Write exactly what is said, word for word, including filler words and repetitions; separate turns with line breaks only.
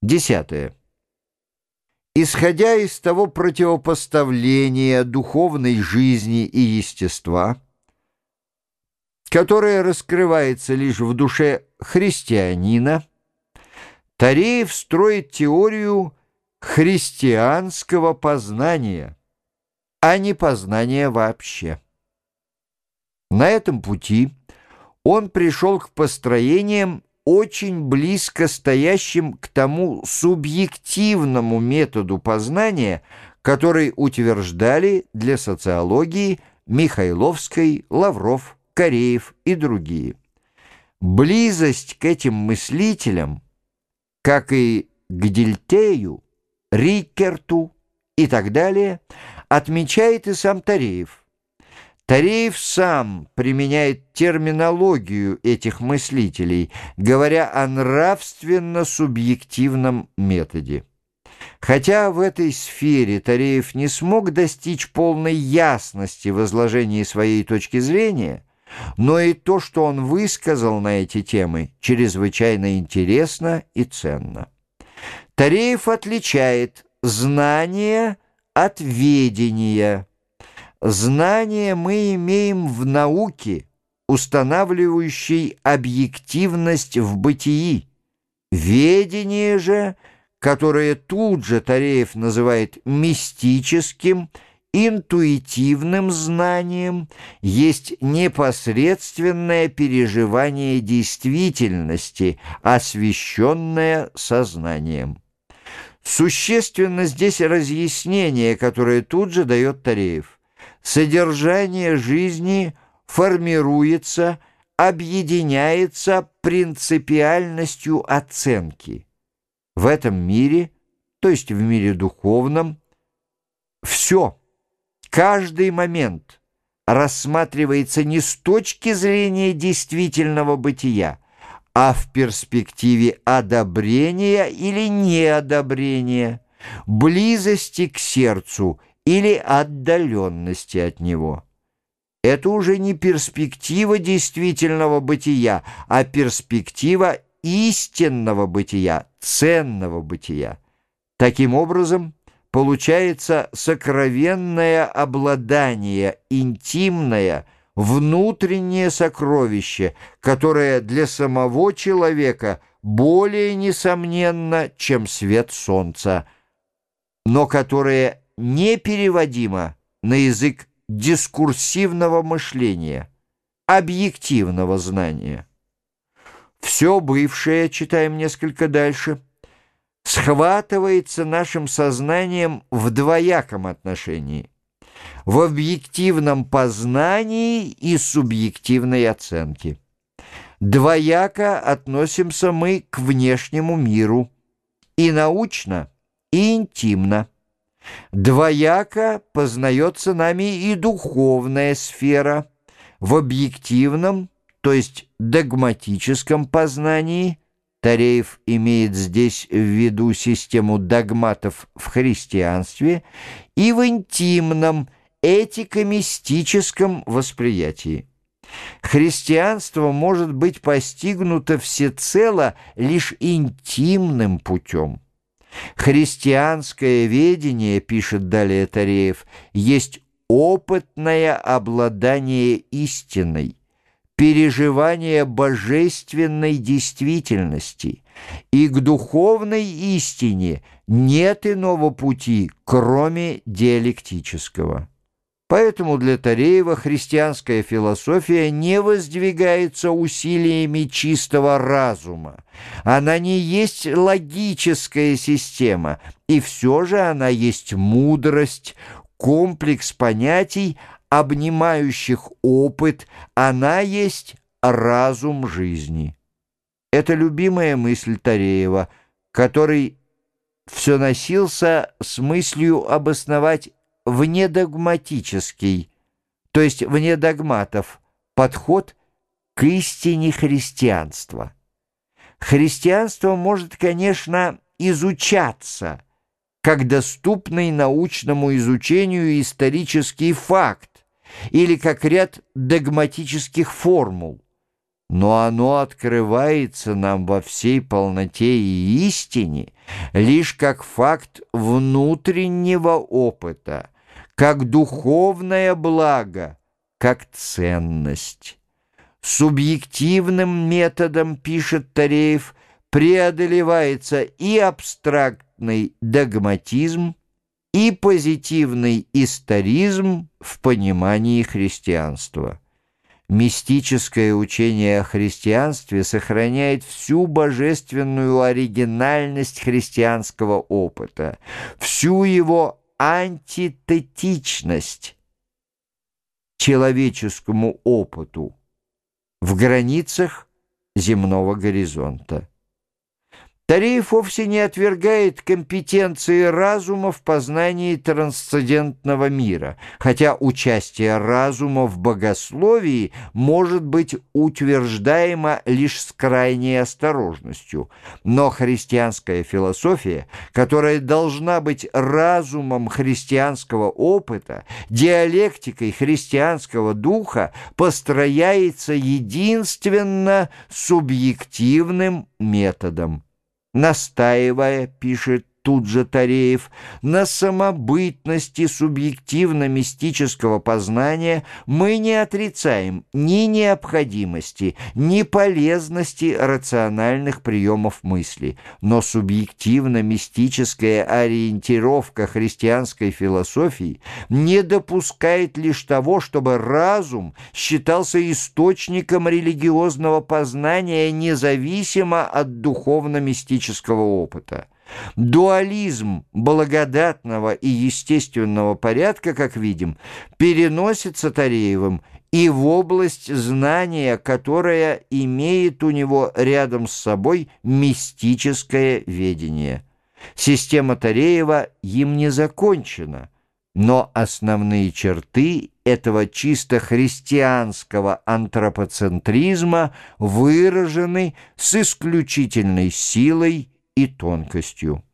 Десятое. Исходя из того противопоставления духовной жизни и естества, которое раскрывается лишь в душе христианина, Тареев строит теорию христианского познания, а не познания вообще. На этом пути он пришел к построениям, очень близко стоящим к тому субъективному методу познания, который утверждали для социологии Михайловский, Лавров, Кореев и другие. Близость к этим мыслителям, как и к Дильтею, Риккерту и так далее, отмечает и сам Тареев. Тареев сам применяет терминологию этих мыслителей, говоря о нравственно-субъективном методе. Хотя в этой сфере Тареев не смог достичь полной ясности в изложении своей точки зрения, но и то, что он высказал на эти темы, чрезвычайно интересно и ценно. Тареев отличает знание от ведения. Знание мы имеем в науке, устанавливающей объективность в бытии. Ведение же, которое тут же Тареев называет мистическим, интуитивным знанием, есть непосредственное переживание действительности, освещенное сознанием. Существенно здесь разъяснение, которое тут же дает Тареев. Содержание жизни формируется, объединяется принципиальностью оценки. В этом мире, то есть в мире духовном, все, каждый момент рассматривается не с точки зрения действительного бытия, а в перспективе одобрения или неодобрения, близости к сердцу или отдаленности от него. Это уже не перспектива действительного бытия, а перспектива истинного бытия, ценного бытия. Таким образом, получается сокровенное обладание, интимное, внутреннее сокровище, которое для самого человека более несомненно, чем свет солнца, но которое непереводимо на язык дискурсивного мышления, объективного знания. Все бывшее, читаем несколько дальше, схватывается нашим сознанием в двояком отношении, в объективном познании и субъективной оценке. Двояко относимся мы к внешнему миру, и научно, и интимно. Двояко познается нами и духовная сфера в объективном, то есть догматическом познании. Тареев имеет здесь в виду систему догматов в христианстве, и в интимном, этико-мистическом восприятии. Христианство может быть постигнуто всецело лишь интимным путем. Христианское ведение, пишет далее Тареев, есть опытное обладание истиной, переживание божественной действительности, и к духовной истине нет иного пути, кроме диалектического. Поэтому для Тареева христианская философия не воздвигается усилиями чистого разума. Она не есть логическая система, и все же она есть мудрость, комплекс понятий, обнимающих опыт, она есть разум жизни. Это любимая мысль Тареева, который все носился с мыслью обосновать внедогматический, то есть вне догматов, подход к истине христианства. Христианство может, конечно, изучаться как доступный научному изучению исторический факт или как ряд догматических формул, но оно открывается нам во всей полноте и истине лишь как факт внутреннего опыта, как духовное благо, как ценность. Субъективным методом, пишет Тареев, преодолевается и абстрактный догматизм, и позитивный историзм в понимании христианства. Мистическое учение о христианстве сохраняет всю божественную оригинальность христианского опыта, всю его антитетичность человеческому опыту в границах земного горизонта. Тареев вовсе не отвергает компетенции разума в познании трансцендентного мира, хотя участие разума в богословии может быть утверждаемо лишь с крайней осторожностью. Но христианская философия, которая должна быть разумом христианского опыта, диалектикой христианского духа, построяется единственно субъективным методом. Настаивая, пишет тут же Тареев, на самобытности субъективно-мистического познания, мы не отрицаем ни необходимости, ни полезности рациональных приемов мысли, но субъективно-мистическая ориентировка христианской философии не допускает лишь того, чтобы разум считался источником религиозного познания независимо от духовно-мистического опыта. Дуализм благодатного и естественного порядка, как видим, переносится Тареевым и в область знания, которая имеет у него рядом с собой мистическое ведение. Система Тареева им не закончена, но основные черты этого чисто христианского антропоцентризма выражены с исключительной силой и тонкостью.